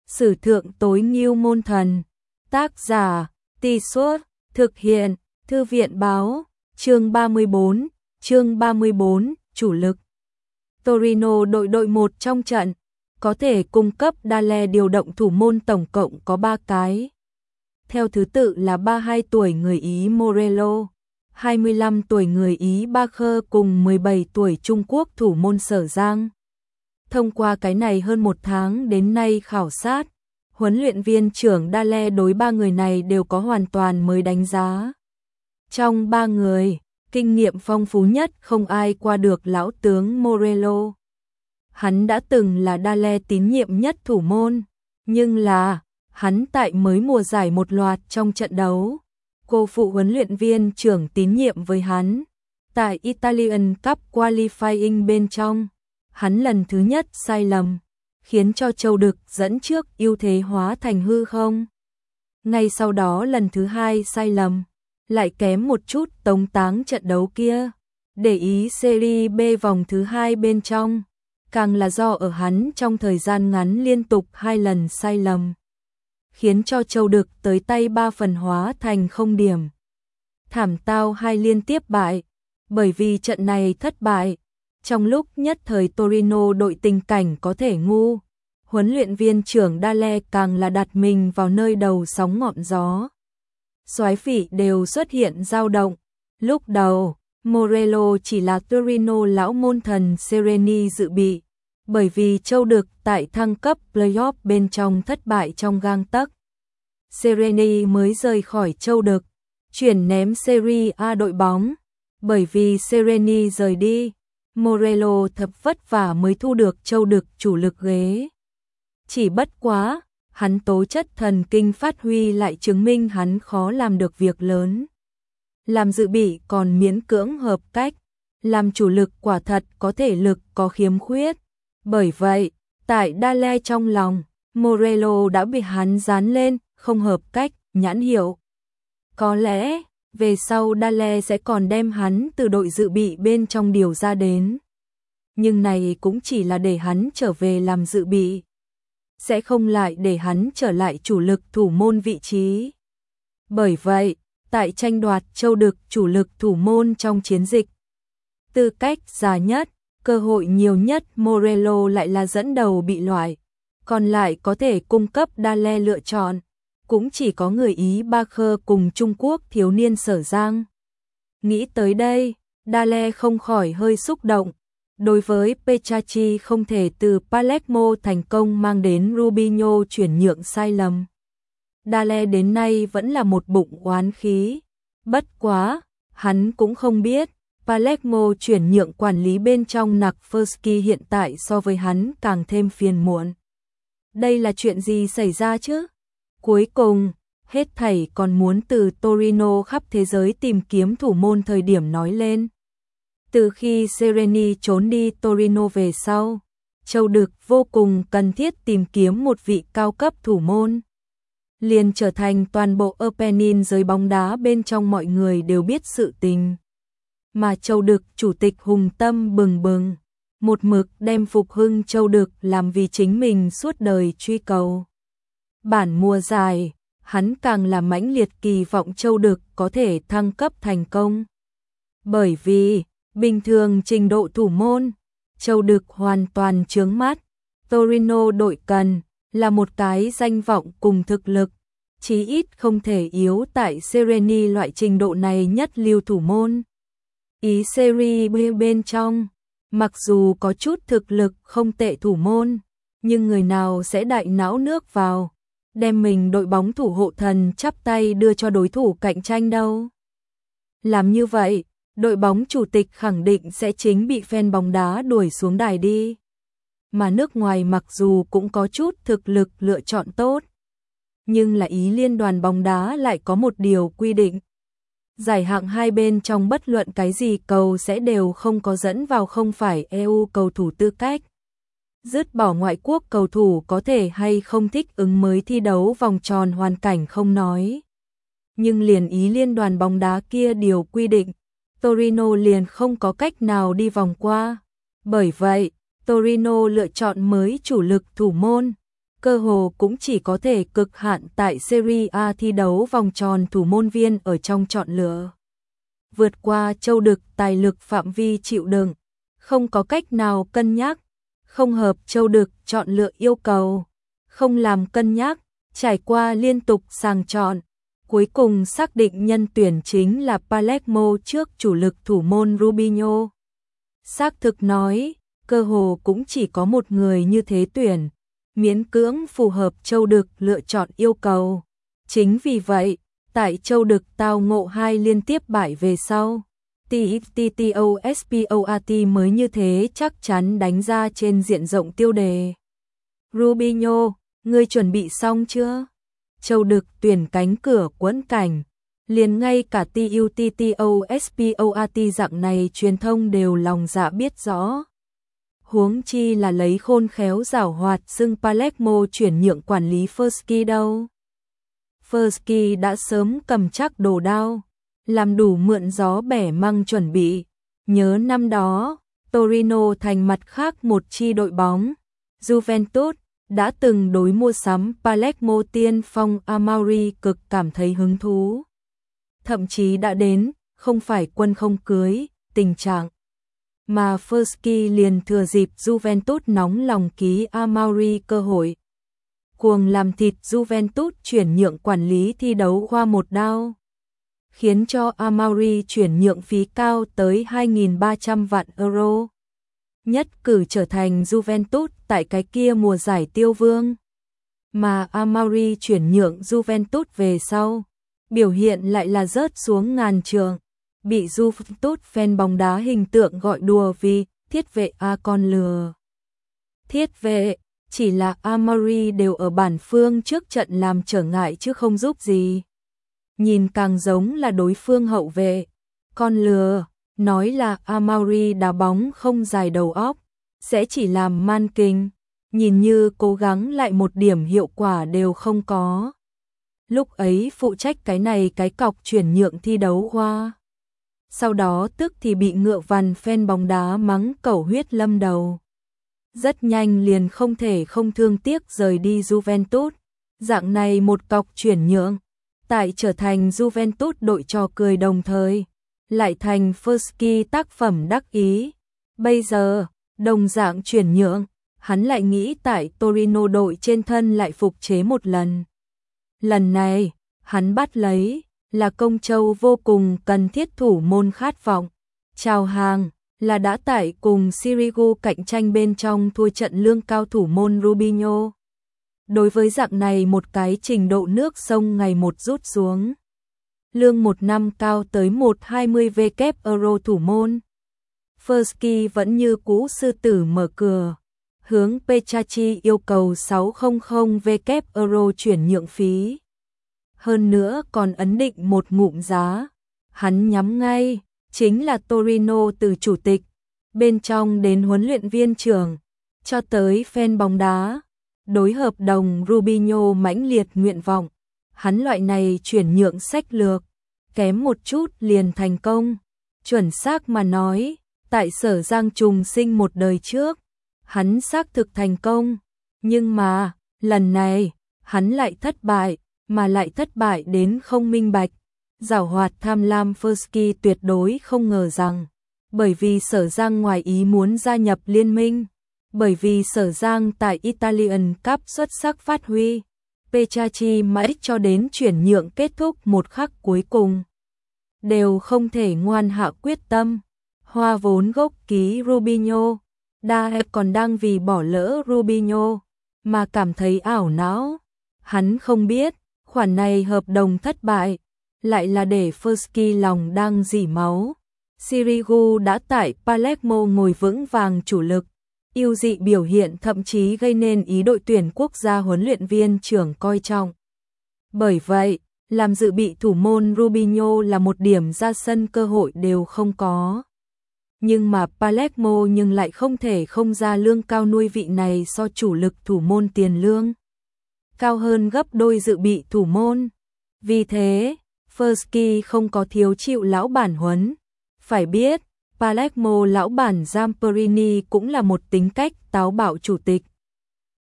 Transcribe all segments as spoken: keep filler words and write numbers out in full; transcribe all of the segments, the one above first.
Sử thượng tối ngưu môn thần. Tác giả, Tì Suốt, thực hiện, Thư viện báo, chương ba mươi bốn, chương ba mươi bốn, chủ lực. Torino đội đội một trong trận, có thể cung cấp Dale điều động thủ môn tổng cộng có ba cái. Theo thứ tự là ba mươi hai tuổi người Ý Morello, hai mươi lăm tuổi người Ý Bacher cùng mười bảy tuổi Trung Quốc thủ môn Sở Giang. Thông qua cái này hơn một tháng đến nay khảo sát, huấn luyện viên trưởng Dale đối ba người này đều có hoàn toàn mới đánh giá. Trong ba người, kinh nghiệm phong phú nhất không ai qua được lão tướng Morello. Hắn đã từng là Dale tín nhiệm nhất thủ môn, nhưng là, hắn tại mới mùa giải một loạt trong trận đấu. Cô phụ huấn luyện viên trưởng tín nhiệm với hắn. Tại Italian Cup Qualifying bên trong, hắn lần thứ nhất sai lầm, khiến cho Châu Đực dẫn trước ưu thế hóa thành hư không. Ngay sau đó lần thứ hai sai lầm, lại kém một chút tống táng trận đấu kia. Để ý Serie B vòng thứ hai bên trong, càng là do ở hắn trong thời gian ngắn liên tục hai lần sai lầm, khiến cho Châu Đực tới tay ba phần hóa thành không điểm. Thảm tao hai liên tiếp bại, bởi vì trận này thất bại. Trong lúc nhất thời Torino đội tình cảnh có thể ngu, huấn luyện viên trưởng Dale càng là đặt mình vào nơi đầu sóng ngọn gió. Soái phỉ đều xuất hiện dao động. Lúc đầu, Morello chỉ là Torino lão môn thần Sereni dự bị, bởi vì Châu Đực tại thăng cấp playoff bên trong thất bại trong gang tấc. Sereni mới rời khỏi Châu Đực, chuyển ném Serie A đội bóng, bởi vì Sereni rời đi, Morello thật vất vả mới thu được Châu Đực chủ lực ghế. Chỉ bất quá, hắn tố chất thần kinh phát huy lại chứng minh hắn khó làm được việc lớn. Làm dự bị còn miễn cưỡng hợp cách, làm chủ lực quả thật có thể lực có khiếm khuyết. Bởi vậy, tại Dale trong lòng, Morello đã bị hắn dán lên, không hợp cách, nhãn hiệu. Có lẽ, về sau Dale sẽ còn đem hắn từ đội dự bị bên trong điều ra đến. Nhưng này cũng chỉ là để hắn trở về làm dự bị, sẽ không lại để hắn trở lại chủ lực thủ môn vị trí. Bởi vậy, tại tranh đoạt Châu Đực chủ lực thủ môn trong chiến dịch, tư cách già nhất, cơ hội nhiều nhất Morello lại là dẫn đầu bị loại, còn lại có thể cung cấp Dale lựa chọn, cũng chỉ có người Ý Bacher cùng Trung Quốc thiếu niên Sở Giang. Nghĩ tới đây, Dale không khỏi hơi xúc động. Đối với Petracchi không thể từ Palermo thành công mang đến Rubinho chuyển nhượng sai lầm, Dale đến nay vẫn là một bụng oán khí. Bất quá, hắn cũng không biết, Palermo chuyển nhượng quản lý bên trong Nakferski hiện tại so với hắn càng thêm phiền muộn. Đây là chuyện gì xảy ra chứ? Cuối cùng, hết thảy còn muốn từ Torino khắp thế giới tìm kiếm thủ môn thời điểm nói lên. Từ khi Sereni trốn đi Torino về sau, Châu Đực vô cùng cần thiết tìm kiếm một vị cao cấp thủ môn. Liền trở thành toàn bộ Apennin giới bóng đá bên trong mọi người đều biết sự tình. Mà Châu Đực chủ tịch hùng tâm bừng bừng, một mực đem phục hưng Châu Đực làm vì chính mình suốt đời truy cầu. Bản mùa giải, hắn càng là mãnh liệt kỳ vọng Châu Đực có thể thăng cấp thành công. Bởi vì, bình thường trình độ thủ môn, Châu Đực hoàn toàn chướng mắt. Torino đội cần là một cái danh vọng cùng thực lực, chí ít không thể yếu tại Sereni loại trình độ này nhất lưu thủ môn. Ý Serie B bên trong, mặc dù có chút thực lực không tệ thủ môn, nhưng người nào sẽ đại não nước vào, đem mình đội bóng thủ hộ thần chắp tay đưa cho đối thủ cạnh tranh đâu. Làm như vậy, đội bóng chủ tịch khẳng định sẽ chính bị fan bóng đá đuổi xuống đài đi. Mà nước ngoài mặc dù cũng có chút thực lực lựa chọn tốt, nhưng là Ý liên đoàn bóng đá lại có một điều quy định. Giải hạng hai bên trong bất luận cái gì cầu sẽ đều không có dẫn vào không phải e u cầu thủ tư cách. Dứt bỏ ngoại quốc cầu thủ có thể hay không thích ứng mới thi đấu vòng tròn hoàn cảnh không nói. Nhưng liền Ý liên đoàn bóng đá kia điều quy định, Torino liền không có cách nào đi vòng qua. Bởi vậy, Torino lựa chọn mới chủ lực thủ môn, cơ hồ cũng chỉ có thể cực hạn tại Serie A thi đấu vòng tròn thủ môn viên ở trong chọn lựa. Vượt qua châu đực tài lực phạm vi chịu đựng, không có cách nào cân nhắc, không hợp châu đực chọn lựa yêu cầu, không làm cân nhắc, trải qua liên tục sàng chọn, cuối cùng xác định nhân tuyển chính là Palermo trước chủ lực thủ môn Rubinho. Xác thực nói, cơ hồ cũng chỉ có một người như thế tuyển, miễn cưỡng phù hợp châu đực lựa chọn yêu cầu. Chính vì vậy, tại châu đực tao ngộ hai liên tiếp bại về sau, tê tê tê o ét pê o a tê mới như thế chắc chắn đánh ra trên diện rộng tiêu đề. Rubinho, ngươi chuẩn bị xong chưa? Châu đực tuyển cánh cửa quẫn cảnh, liền ngay cả tê tê tê o ét pê o a tê dạng này truyền thông đều lòng dạ biết rõ. Huống chi là lấy khôn khéo giảo hoạt xưng Palermo chuyển nhượng quản lý Ferski đâu. Ferski đã sớm cầm chắc đồ đao, làm đủ mượn gió bẻ măng chuẩn bị. Nhớ năm đó, Torino thành mặt khác một chi đội bóng, Juventus, đã từng đối mua sắm Palermo tiên phong Amauri cực cảm thấy hứng thú. Thậm chí đã đến, không phải quân không cưới, tình trạng. Mà Ferski liền thừa dịp Juventus nóng lòng ký Amauri cơ hội. Cuồng làm thịt Juventus chuyển nhượng quản lý thi đấu qua một đao, khiến cho Amauri chuyển nhượng phí cao tới hai nghìn ba trăm vạn euro. Nhất cử trở thành Juventus tại cái kia mùa giải tiêu vương. Mà Amauri chuyển nhượng Juventus về sau, biểu hiện lại là rớt xuống ngàn trường, bị Juventus fan bóng đá hình tượng gọi đùa vì thiết vệ a con lừa. Thiết vệ, chỉ là Amauri đều ở bản phương trước trận làm trở ngại chứ không giúp gì. Nhìn càng giống là đối phương hậu vệ. Con lừa, nói là Amauri đá bóng không dài đầu óc, sẽ chỉ làm man kinh, nhìn như cố gắng lại một điểm hiệu quả đều không có. Lúc ấy phụ trách cái này cái cọc chuyển nhượng thi đấu qua. Sau đó tức thì bị ngựa vằn fan bóng đá mắng cẩu huyết lâm đầu. Rất nhanh liền không thể không thương tiếc rời đi Juventus. Dạng này một cọc chuyển nhượng, tại trở thành Juventus đội trò cười đồng thời, lại thành Ferski tác phẩm đắc ý. Bây giờ, đồng dạng chuyển nhượng, hắn lại nghĩ tại Torino đội trên thân lại phục chế một lần. Lần này, hắn bắt lấy là công châu vô cùng cần thiết thủ môn khát vọng. Chào hàng là đã tại cùng Sirigu cạnh tranh bên trong thua trận lương cao thủ môn Rubinho. Đối với dạng này một cái trình độ nước sông ngày một rút xuống. Lương một năm cao tới một trăm hai mươi vạn euro thủ môn. Ferski vẫn như cũ sư tử mở cửa, hướng Pechachi yêu cầu sáu trăm vạn euro chuyển nhượng phí. Hơn nữa còn ấn định một ngụm giá, hắn nhắm ngay, chính là Torino từ chủ tịch, bên trong đến huấn luyện viên trưởng, cho tới fan bóng đá. Đối hợp đồng Rubinho mãnh liệt nguyện vọng, hắn loại này chuyển nhượng sách lược, kém một chút liền thành công. Chuẩn xác mà nói, tại Sở Giang trùng sinh một đời trước, hắn xác thực thành công, nhưng mà, lần này, hắn lại thất bại, mà lại thất bại đến không minh bạch. Giảo hoạt tham lam Ferski tuyệt đối không ngờ rằng, bởi vì Sở Giang ngoài ý muốn gia nhập liên minh, bởi vì Sở Giang tại Italian Cup xuất sắc phát huy, Pechachi mãi cho đến chuyển nhượng kết thúc một khắc cuối cùng, đều không thể ngoan hạ quyết tâm, hoa vốn gốc ký Rubinho, đa còn đang vì bỏ lỡ Rubinho, mà cảm thấy ảo não. Hắn không biết, khoản này hợp đồng thất bại, lại là để Ferski lòng đang dỉ máu. Sirigu đã tại Palermo ngồi vững vàng chủ lực, ưu dị biểu hiện thậm chí gây nên ý đội tuyển quốc gia huấn luyện viên trưởng coi trọng. Bởi vậy, làm dự bị thủ môn Rubinho là một điểm ra sân cơ hội đều không có. Nhưng mà Palermo nhưng lại không thể không ra lương cao nuôi vị này so chủ lực thủ môn tiền lương cao hơn gấp đôi dự bị thủ môn. Vì thế, Ferski không có thiếu chịu lão bản huấn. Phải biết, Palermo lão bản Zamperini cũng là một tính cách táo bạo chủ tịch.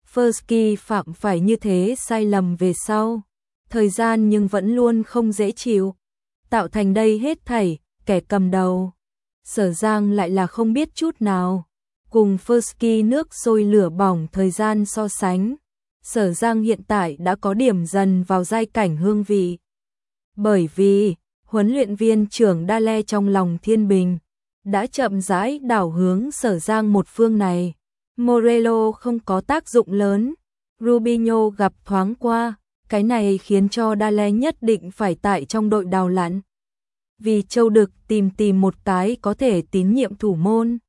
Fersky phạm phải như thế sai lầm về sau, thời gian nhưng vẫn luôn không dễ chịu, tạo thành đây hết thảy, kẻ cầm đầu. Sở Giang lại là không biết chút nào, cùng Fersky nước sôi lửa bỏng thời gian so sánh. Sở Giang hiện tại đã có điểm dần vào giai cảnh hương vị. Bởi vì, huấn luyện viên trưởng Dale trong lòng Thiên Bình, đã chậm rãi đảo hướng Sở Giang một phương này. Morello không có tác dụng lớn, Rubinho gặp thoáng qua, cái này khiến cho Dale nhất định phải tại trong đội đào lặn. Vì Châu Đực tìm tìm một cái có thể tín nhiệm thủ môn.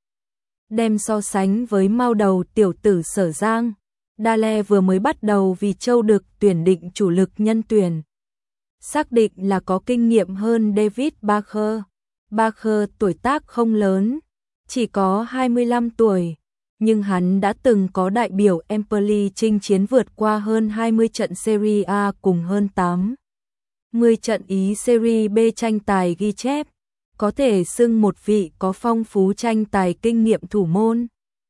Đem so sánh với mao đầu tiểu tử Sở Giang, Dale vừa mới bắt đầu vì Châu Đực tuyển định chủ lực nhân tuyển. Xác định là có kinh nghiệm hơn David Barker. Barker tuổi tác không lớn, chỉ có hai mươi lăm tuổi, nhưng hắn đã từng có đại biểu Empoli chinh chiến vượt qua hơn hai mươi trận Serie A cùng hơn tám mươi trận Ý Serie B tranh tài ghi chép, có thể xưng một vị có phong phú tranh tài kinh nghiệm thủ môn.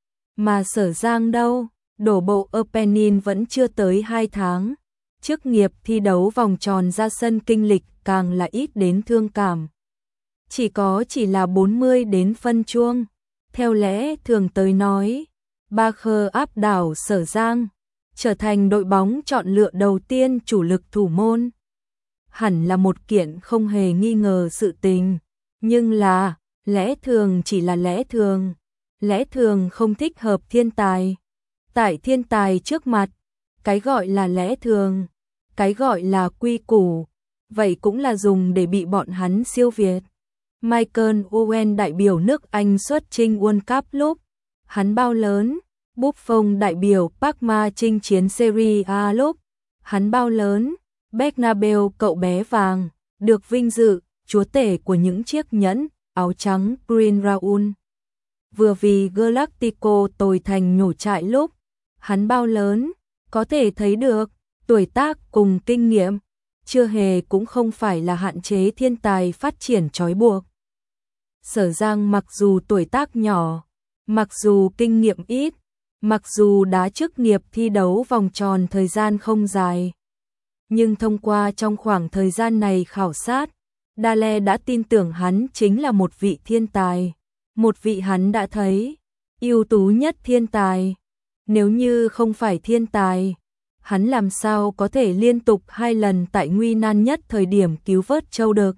Mà Sở Giang đâu, đổ bộ Openin vẫn chưa tới hai tháng, chức nghiệp thi đấu vòng tròn ra sân kinh lịch càng là ít đến thương cảm. Chỉ có chỉ là bốn mươi đến phân chuông, theo lẽ thường tới nói, Barker áp đảo Sở Giang, trở thành đội bóng chọn lựa đầu tiên chủ lực thủ môn. Hẳn là một kiện không hề nghi ngờ sự tình, nhưng là, lẽ thường chỉ là lẽ thường, lẽ thường không thích hợp thiên tài. Tại thiên tài trước mặt, cái gọi là lẽ thường, cái gọi là quy củ, vậy cũng là dùng để bị bọn hắn siêu việt. Michael Owen đại biểu nước Anh xuất chinh World Cup lúc, hắn bao lớn, Buffon đại biểu Parma chinh chiến Serie A lúc, hắn bao lớn, Bernabeu cậu bé vàng, được vinh dự, chúa tể của những chiếc nhẫn, áo trắng Green Raoul. Vừa vì Galactico tồi thành nhổ trại lúc, hắn bao lớn, có thể thấy được, tuổi tác cùng kinh nghiệm, chưa hề cũng không phải là hạn chế thiên tài phát triển trói buộc. Sở Giang mặc dù tuổi tác nhỏ, mặc dù kinh nghiệm ít, mặc dù đá chức nghiệp thi đấu vòng tròn thời gian không dài, nhưng thông qua trong khoảng thời gian này khảo sát, Dale đã tin tưởng hắn chính là một vị thiên tài, một vị hắn đã thấy ưu tú nhất thiên tài. Nếu như không phải thiên tài, hắn làm sao có thể liên tục hai lần tại nguy nan nhất thời điểm cứu vớt Châu Đực.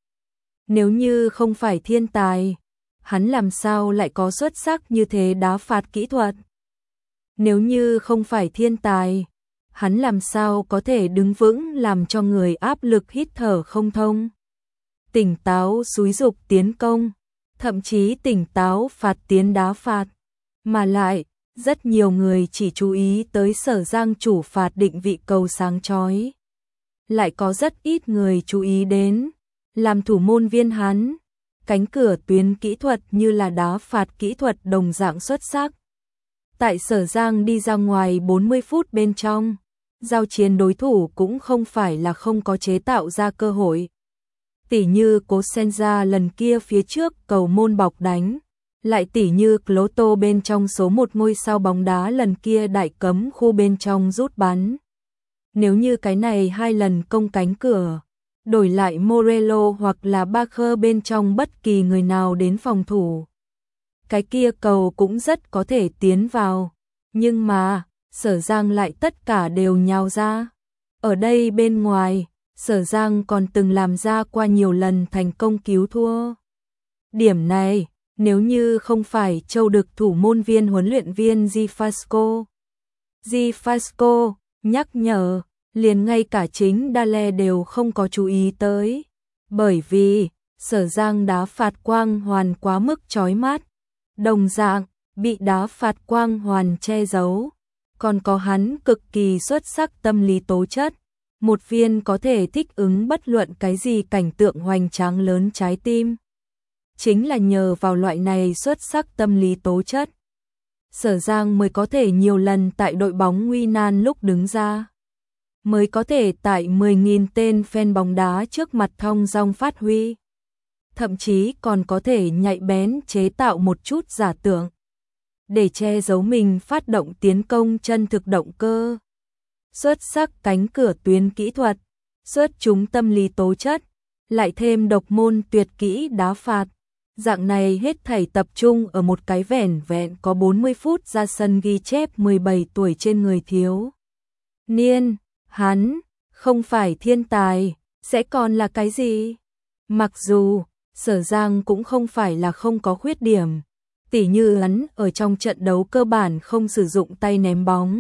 Nếu như không phải thiên tài, hắn làm sao lại có xuất sắc như thế đá phạt kỹ thuật. Nếu như không phải thiên tài, hắn làm sao có thể đứng vững làm cho người áp lực hít thở không thông. Tỉnh táo xúi dục tiến công, thậm chí tỉnh táo phạt tiến đá phạt, mà lại rất nhiều người chỉ chú ý tới Sở Giang chủ phạt định vị cầu sáng chói. Lại có rất ít người chú ý đến, làm thủ môn viên hắn, cánh cửa tuyến kỹ thuật như là đá phạt kỹ thuật đồng dạng xuất sắc. Tại Sở Giang đi ra ngoài bốn mươi phút bên trong, giao chiến đối thủ cũng không phải là không có chế tạo ra cơ hội. Tỉ như Cosenza lần kia phía trước cầu môn bọc đánh, lại tỉ như Cloto bên trong số một ngôi sao bóng đá lần kia đại cấm khu bên trong rút bắn. Nếu như cái này hai lần công cánh cửa, đổi lại Morello hoặc là Barker bên trong bất kỳ người nào đến phòng thủ, cái kia cầu cũng rất có thể tiến vào, nhưng mà Sở Giang lại tất cả đều nhào ra. Ở đây bên ngoài, Sở Giang còn từng làm ra qua nhiều lần thành công cứu thua. Điểm này, nếu như không phải Châu Đực thủ môn viên huấn luyện viên Di Fasco, Di Fasco nhắc nhở, liền ngay cả chính Dale đều không có chú ý tới. Bởi vì, Sở Giang đá phạt quang hoàn quá mức chói mắt. Đồng dạng, bị đá phạt quang hoàn che giấu. Còn có hắn cực kỳ xuất sắc tâm lý tố chất. Một viên có thể thích ứng bất luận cái gì cảnh tượng hoành tráng lớn trái tim. Chính là nhờ vào loại này xuất sắc tâm lý tố chất, Sở Giang mới có thể nhiều lần tại đội bóng nguy nan lúc đứng ra, mới có thể tại mười nghìn tên fan bóng đá trước mặt thong dong phát huy, thậm chí còn có thể nhạy bén chế tạo một chút giả tưởng. để che giấu mình phát động tiến công chân thực động cơ. Xuất sắc cánh cửa tuyến kỹ thuật, xuất chúng tâm lý tố chất, lại thêm độc môn tuyệt kỹ đá phạt. Dạng này hết thảy tập trung ở một cái vẻn vẹn có bốn mươi phút ra sân ghi chép mười bảy tuổi trên người thiếu niên, hắn không phải thiên tài, sẽ còn là cái gì? Mặc dù Sở Giang cũng không phải là không có khuyết điểm, tỉ như hắn ở trong trận đấu cơ bản không sử dụng tay ném bóng,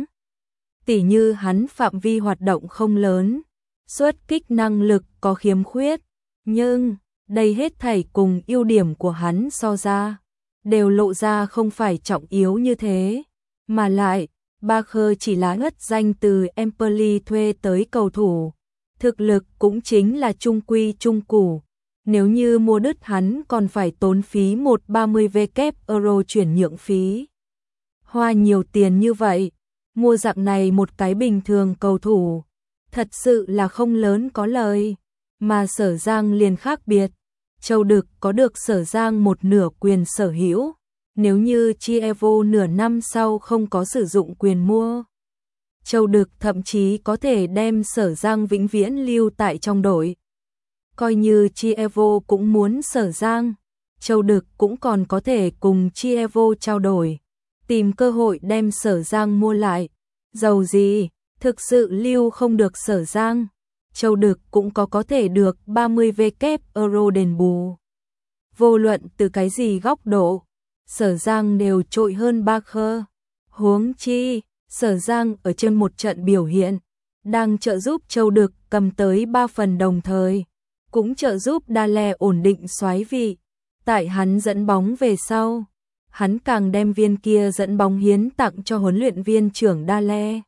tỉ như hắn phạm vi hoạt động không lớn, xuất kích năng lực có khiếm khuyết, nhưng đây hết thảy cùng ưu điểm của hắn so ra, đều lộ ra không phải trọng yếu như thế, mà lại, Barker chỉ là ngất danh từ Empoli thuê tới cầu thủ, thực lực cũng chính là trung quy trung củ, nếu như mua đứt hắn còn phải tốn phí một trăm ba mươi vê kép euro chuyển nhượng phí. Hoa nhiều tiền như vậy, mua dạng này một cái bình thường cầu thủ, thật sự là không lớn có lời, mà Sở Giang liền khác biệt. Châu Đực có được Sở Giang một nửa quyền sở hữu, nếu như Chievo nửa năm sau không có sử dụng quyền mua. Châu Đực thậm chí có thể đem Sở Giang vĩnh viễn lưu tại trong đội. Coi như Chievo cũng muốn Sở Giang, Châu Đực cũng còn có thể cùng Chievo trao đổi, tìm cơ hội đem Sở Giang mua lại. Dầu gì, thực sự lưu không được Sở Giang, Châu Đực cũng có có thể được ba mươi vê kép euro đền bù. Vô luận từ cái gì góc độ, Sở Giang đều trội hơn Barker. Huống chi, Sở Giang ở trên một trận biểu hiện, đang trợ giúp Châu Đực cầm tới ba phần đồng thời, cũng trợ giúp Dale ổn định xoáy vị. Tại hắn dẫn bóng về sau, hắn càng đem viên kia dẫn bóng hiến tặng cho huấn luyện viên trưởng Dale.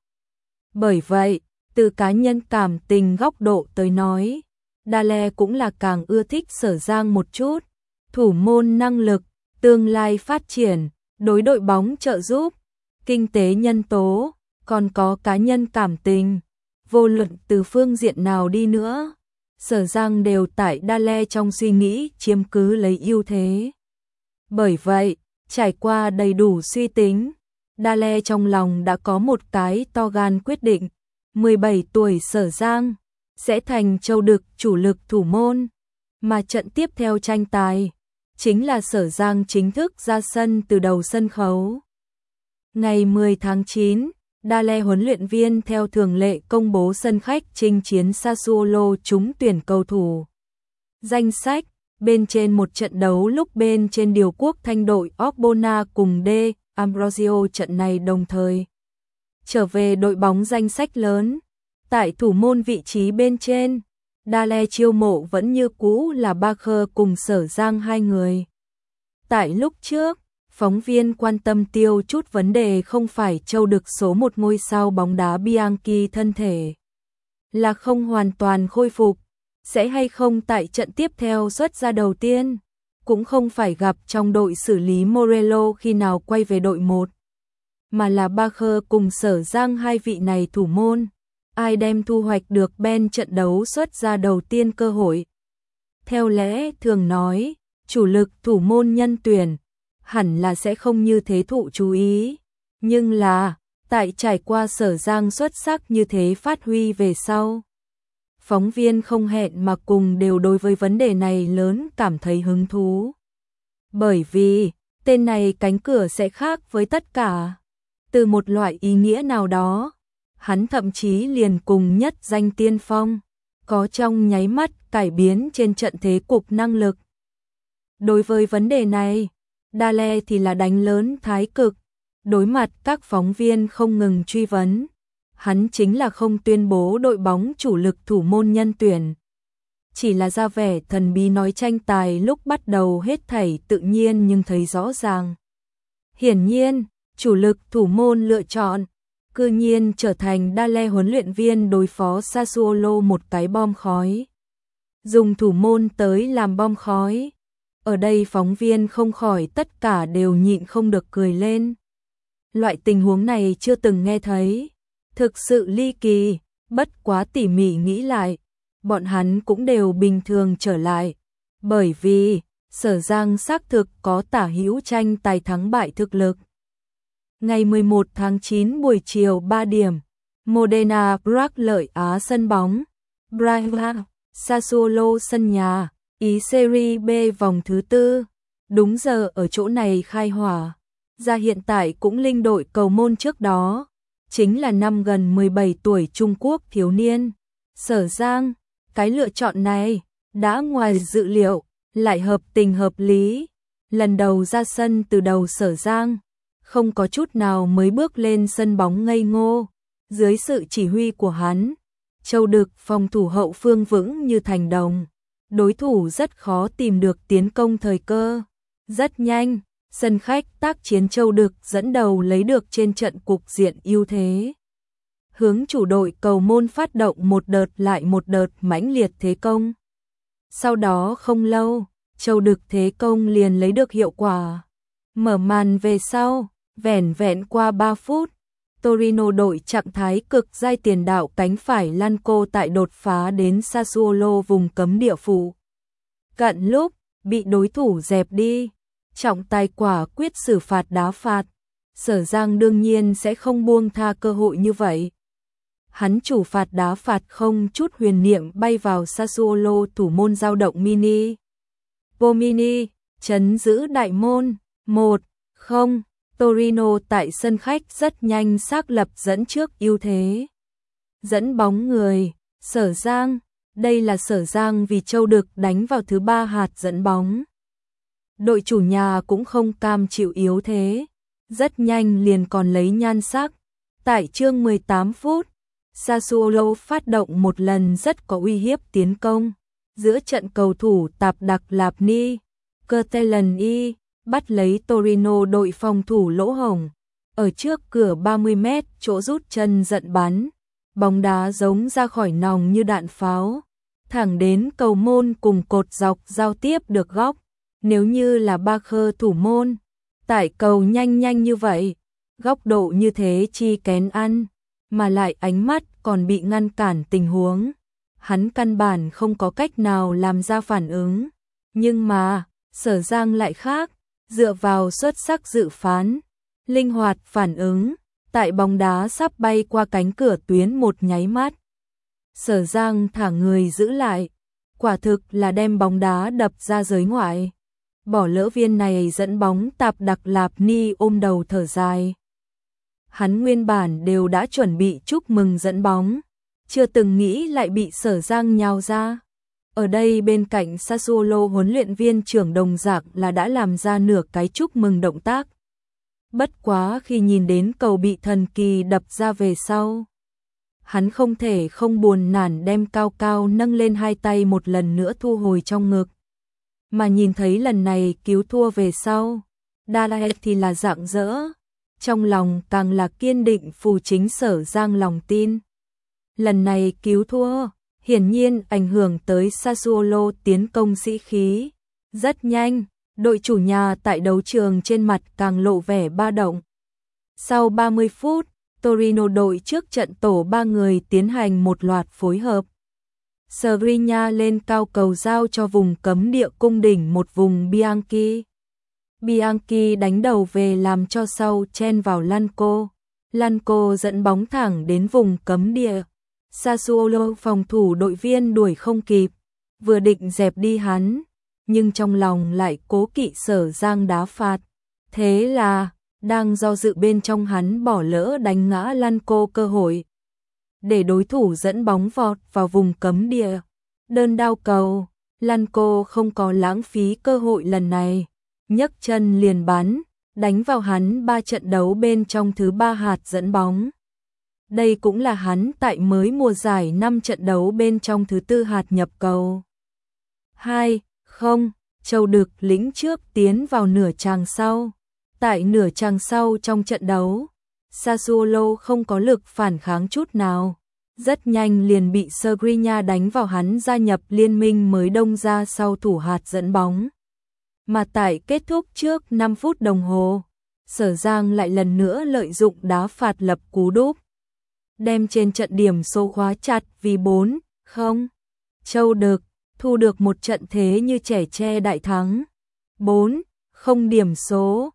Bởi vậy, từ cá nhân cảm tình góc độ tới nói, Dale cũng là càng ưa thích Sở Giang một chút. Thủ môn năng lực, tương lai phát triển, đối đội bóng trợ giúp, kinh tế nhân tố, còn có cá nhân cảm tình, vô luận từ phương diện nào đi nữa, Sở Giang đều tại Dale trong suy nghĩ chiếm cứ lấy ưu thế. Bởi vậy, trải qua đầy đủ suy tính, Dale trong lòng đã có một cái to gan quyết định, mười bảy tuổi Sở Giang sẽ thành Châu Đực chủ lực thủ môn, mà trận tiếp theo tranh tài chính là Sở Giang chính thức ra sân từ đầu sân khấu. Ngày mười tháng chín, Dale huấn luyện viên theo thường lệ công bố sân khách chinh chiến Sassuolo trúng tuyển cầu thủ. Danh sách, bên trên một trận đấu lúc bên trên điều quốc thanh đội Ogbonna cùng D. Ambrosio trận này đồng thời trở về đội bóng danh sách lớn. Tại thủ môn vị trí bên trên, Dale chiêu mộ vẫn như cũ là Barker cùng Sở Giang hai người. Tại lúc trước, phóng viên quan tâm tiêu chút vấn đề không phải Châu Đực số một ngôi sao bóng đá Bianchi thân thể là không hoàn toàn khôi phục, sẽ hay không tại trận tiếp theo xuất ra đầu tiên, cũng không phải gặp trong đội xử lý Morello khi nào quay về đội một, mà là Barker cùng Sở Giang hai vị này thủ môn, ai đem thu hoạch được bên trận đấu xuất ra đầu tiên cơ hội. Theo lẽ thường nói, chủ lực thủ môn nhân tuyển hẳn là sẽ không như thế thụ chú ý, nhưng là, tại trải qua Sở Giang xuất sắc như thế phát huy về sau, phóng viên không hẹn mà cùng đều đối với vấn đề này lớn cảm thấy hứng thú. Bởi vì, tên này cánh cửa sẽ khác với tất cả. Từ một loại ý nghĩa nào đó, hắn thậm chí liền cùng nhất danh tiên phong, có trong nháy mắt cải biến trên trận thế cục năng lực. Đối với vấn đề này, Dale thì là đánh lớn thái cực, đối mặt các phóng viên không ngừng truy vấn, hắn chính là không tuyên bố đội bóng chủ lực thủ môn nhân tuyển. Chỉ là ra vẻ thần bí nói tranh tài lúc bắt đầu hết thảy tự nhiên nhưng thấy rõ ràng. Hiển nhiên, chủ lực thủ môn lựa chọn, cư nhiên trở thành Dale huấn luyện viên đối phó Sassuolo một cái bom khói. Dùng thủ môn tới làm bom khói. Ở đây phóng viên không khỏi tất cả đều nhịn không được cười lên. Loại tình huống này chưa từng nghe thấy. Thực sự ly kỳ, bất quá tỉ mỉ nghĩ lại. Bọn hắn cũng đều bình thường trở lại. Bởi vì, Sở Giang xác thực có tả hữu tranh tài thắng bại thực lực. Ngày mười một tháng chín buổi chiều ba điểm, Modena Prague lợi Á sân bóng, Braga, Sassuolo sân nhà, Ý Serie B vòng thứ tư. Đúng giờ ở chỗ này khai hỏa. Ra hiện tại cũng linh đội cầu môn trước đó, chính là năm gần mười bảy tuổi Trung Quốc thiếu niên. Sở Giang, cái lựa chọn này đã ngoài dự liệu, lại hợp tình hợp lý. Lần đầu ra sân từ đầu Sở Giang, không có chút nào mới bước lên sân bóng ngây ngô. Dưới sự chỉ huy của hắn, Châu Đực phòng thủ hậu phương vững như thành đồng. Đối thủ rất khó tìm được tiến công thời cơ. Rất nhanh, sân khách tác chiến Châu Đực dẫn đầu lấy được trên trận cục diện ưu thế. Hướng chủ đội cầu môn phát động một đợt lại một đợt mãnh liệt thế công. Sau đó không lâu, Châu Đực thế công liền lấy được hiệu quả. Mở màn về sau, vẻn vẹn qua ba phút, Torino đội trạng thái cực giai tiền đạo cánh phải Lanco tại đột phá đến Sassuolo vùng cấm địa phụ cận lúc bị đối thủ dẹp đi. Trọng tài quả quyết xử phạt đá phạt. Sở Giang đương nhiên sẽ không buông tha cơ hội như vậy. Hắn chủ phạt đá phạt không chút huyền niệm bay vào Sassuolo thủ môn dao động Mini. Pomini, chấn giữ đại môn, một không. Torino tại sân khách rất nhanh xác lập dẫn trước ưu thế. Dẫn bóng người, Sở Giang, đây là Sở Giang vì Châu Đực đánh vào thứ ba hạt dẫn bóng. Đội chủ nhà cũng không cam chịu yếu thế, rất nhanh liền còn lấy nhan sắc. Tại chương mười tám phút, Sassuolo phát động một lần rất có uy hiếp tiến công. Giữa trận cầu thủ Tạp Đặc Lạp Ni, Catalan Y, bắt lấy Torino đội phòng thủ lỗ hổng. Ở trước cửa ba mươi mét chỗ rút chân giận bắn, bóng đá giống ra khỏi nòng như đạn pháo, thẳng đến cầu môn cùng cột dọc giao tiếp được góc. Nếu như là Baker thủ môn, tải cầu nhanh nhanh như vậy, góc độ như thế chi kén ăn, mà lại ánh mắt còn bị ngăn cản tình huống. Hắn căn bản không có cách nào làm ra phản ứng. Nhưng mà, Sở Giang lại khác, dựa vào xuất sắc dự phán, linh hoạt phản ứng, tại bóng đá sắp bay qua cánh cửa tuyến một nháy mắt. Sở Giang thả người giữ lại, quả thực là đem bóng đá đập ra giới ngoại. Bỏ lỡ viên này dẫn bóng Tạp Đặc Lạp Ni ôm đầu thở dài. Hắn nguyên bản đều đã chuẩn bị chúc mừng dẫn bóng, chưa từng nghĩ lại bị Sở Giang nhào ra. Ở đây bên cạnh Sassuolo huấn luyện viên trưởng Đồng Giạc là đã làm ra nửa cái chúc mừng động tác. Bất quá khi nhìn đến cầu bị thần kỳ đập ra về sau, hắn không thể không buồn nản đem cao cao nâng lên hai tay một lần nữa thu hồi trong ngực. Mà nhìn thấy lần này cứu thua về sau, Dalaet thì là rạng rỡ, trong lòng càng là kiên định phù chính Sở Giang lòng tin. Lần này cứu thua, hiển nhiên ảnh hưởng tới Sassuolo tiến công sĩ khí. Rất nhanh, đội chủ nhà tại đấu trường trên mặt càng lộ vẻ ba động. Sau ba mươi phút, Torino đội trước trận tổ ba người tiến hành một loạt phối hợp. Skriniar lên cao cầu giao cho vùng cấm địa cung đỉnh một vùng Bianchi. Bianchi đánh đầu về làm cho sau chen vào Lanco. Lanco dẫn bóng thẳng đến vùng cấm địa. Sassuolo phòng thủ đội viên đuổi không kịp, vừa định dẹp đi hắn, nhưng trong lòng lại cố kỵ Sở Giang đá phạt. Thế là, đang do dự bên trong hắn bỏ lỡ đánh ngã Lanco cơ hội, để đối thủ dẫn bóng vọt vào vùng cấm địa. Đơn đao cầu, Lanco không có lãng phí cơ hội lần này, nhấc chân liền bắn, đánh vào hắn ba trận đấu bên trong thứ ba hạt dẫn bóng. Đây cũng là hắn tại mới mùa giải năm trận đấu bên trong thứ tư hạt nhập cầu. hai không, Châu Đực lĩnh trước tiến vào nửa chàng sau. Tại nửa chàng sau trong trận đấu, Sassuolo không có lực phản kháng chút nào. Rất nhanh liền bị Skriniar đánh vào hắn gia nhập liên minh mới đông ra sau thủ hạt dẫn bóng. Mà tại kết thúc trước năm phút đồng hồ, Sở Giang lại lần nữa lợi dụng đá phạt lập cú đúp, đem trên trận điểm số khóa chặt vì bốn không. Châu Đực thu được một trận thế như trẻ tre đại thắng. bốn không điểm số.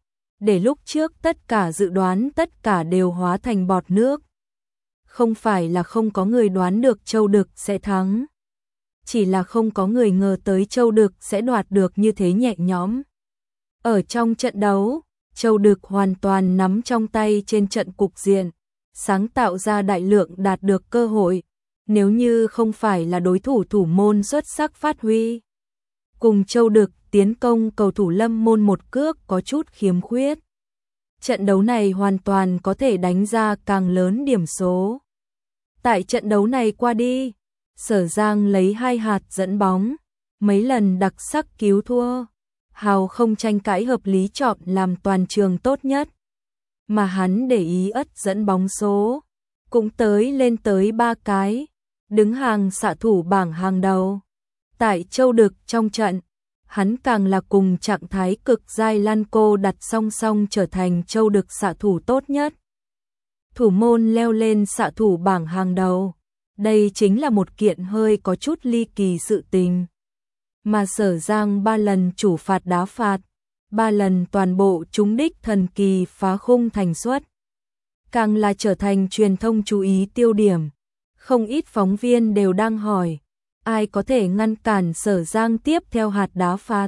để lúc trước tất cả dự đoán tất cả đều hóa thành bọt nước. Không phải là không có người đoán được Châu Đực sẽ thắng, chỉ là không có người ngờ tới Châu Đực sẽ đoạt được như thế nhẹ nhõm. Ở trong trận đấu, Châu Đực hoàn toàn nắm trong tay trên trận cục diện, sáng tạo ra đại lượng đạt được cơ hội, nếu như không phải là đối thủ thủ môn xuất sắc phát huy. Cùng Châu Đực tiến công cầu thủ Lâm Môn một cước có chút khiếm khuyết. Trận đấu này hoàn toàn có thể đánh ra càng lớn điểm số. Tại trận đấu này qua đi, Sở Giang lấy hai hạt dẫn bóng, mấy lần đặc sắc cứu thua, hào không tranh cãi hợp lý chọn làm toàn trường tốt nhất. Mà hắn để ý ất dẫn bóng số, cũng tới lên tới ba cái, đứng hàng xạ thủ bảng hàng đầu. Tại Châu Đực trong trận, hắn càng là cùng trạng thái cực giai Lan Cô đặt song song trở thành Châu Đực xạ thủ tốt nhất. Thủ môn leo lên xạ thủ bảng hàng đầu, đây chính là một kiện hơi có chút ly kỳ sự tình. Mà Sở Giang ba lần chủ phạt đá phạt, ba lần toàn bộ trúng đích thần kỳ phá khung thành suất, càng là trở thành truyền thông chú ý tiêu điểm. Không ít phóng viên đều đang hỏi, ai có thể ngăn cản Sở Giang tiếp theo hạt đá phạt?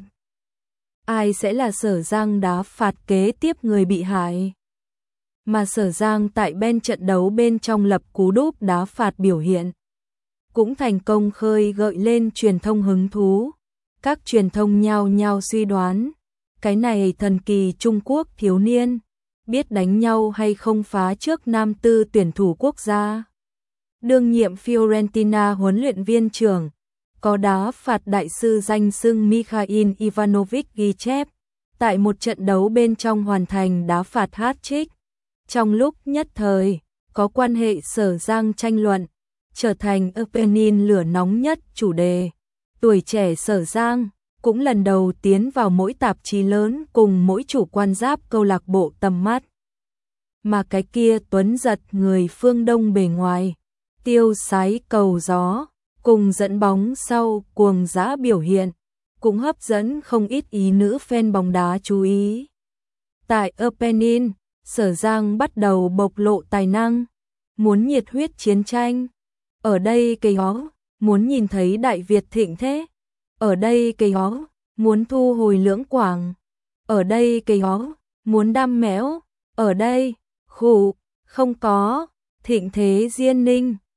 Ai sẽ là Sở Giang đá phạt kế tiếp người bị hại? Mà Sở Giang tại bên trận đấu bên trong lập cú đúp đá phạt biểu hiện, cũng thành công khơi gợi lên truyền thông hứng thú. Các truyền thông nhao nhao suy đoán, cái này thần kỳ Trung Quốc thiếu niên, biết đánh nhau hay không phá trước nam tư tuyển thủ quốc gia. Đương nhiệm Fiorentina huấn luyện viên trưởng, có đá phạt đại sư danh xưng Mikhail Ivanovich ghi chép, tại một trận đấu bên trong hoàn thành đá phạt hat-trick. Trong lúc nhất thời, có quan hệ Sở Giang tranh luận, trở thành opening lửa nóng nhất chủ đề. Tuổi trẻ Sở Giang cũng lần đầu tiến vào mỗi tạp chí lớn cùng mỗi chủ quan giáp câu lạc bộ tầm mắt. Mà cái kia tuấn giật người phương Đông bề ngoài, tiêu sái cầu gió, cùng dẫn bóng sau cuồng dã biểu hiện, cũng hấp dẫn không ít ý nữ fan bóng đá chú ý. Tại opening, Sở Giang bắt đầu bộc lộ tài năng, muốn nhiệt huyết chiến tranh. Ở đây cây ó, muốn nhìn thấy Đại Việt thịnh thế. Ở đây cây ó, muốn thu hồi Lưỡng Quảng. Ở đây cây ó, muốn đam mẽo. Ở đây, khủ, không có, thịnh thế Diên Ninh.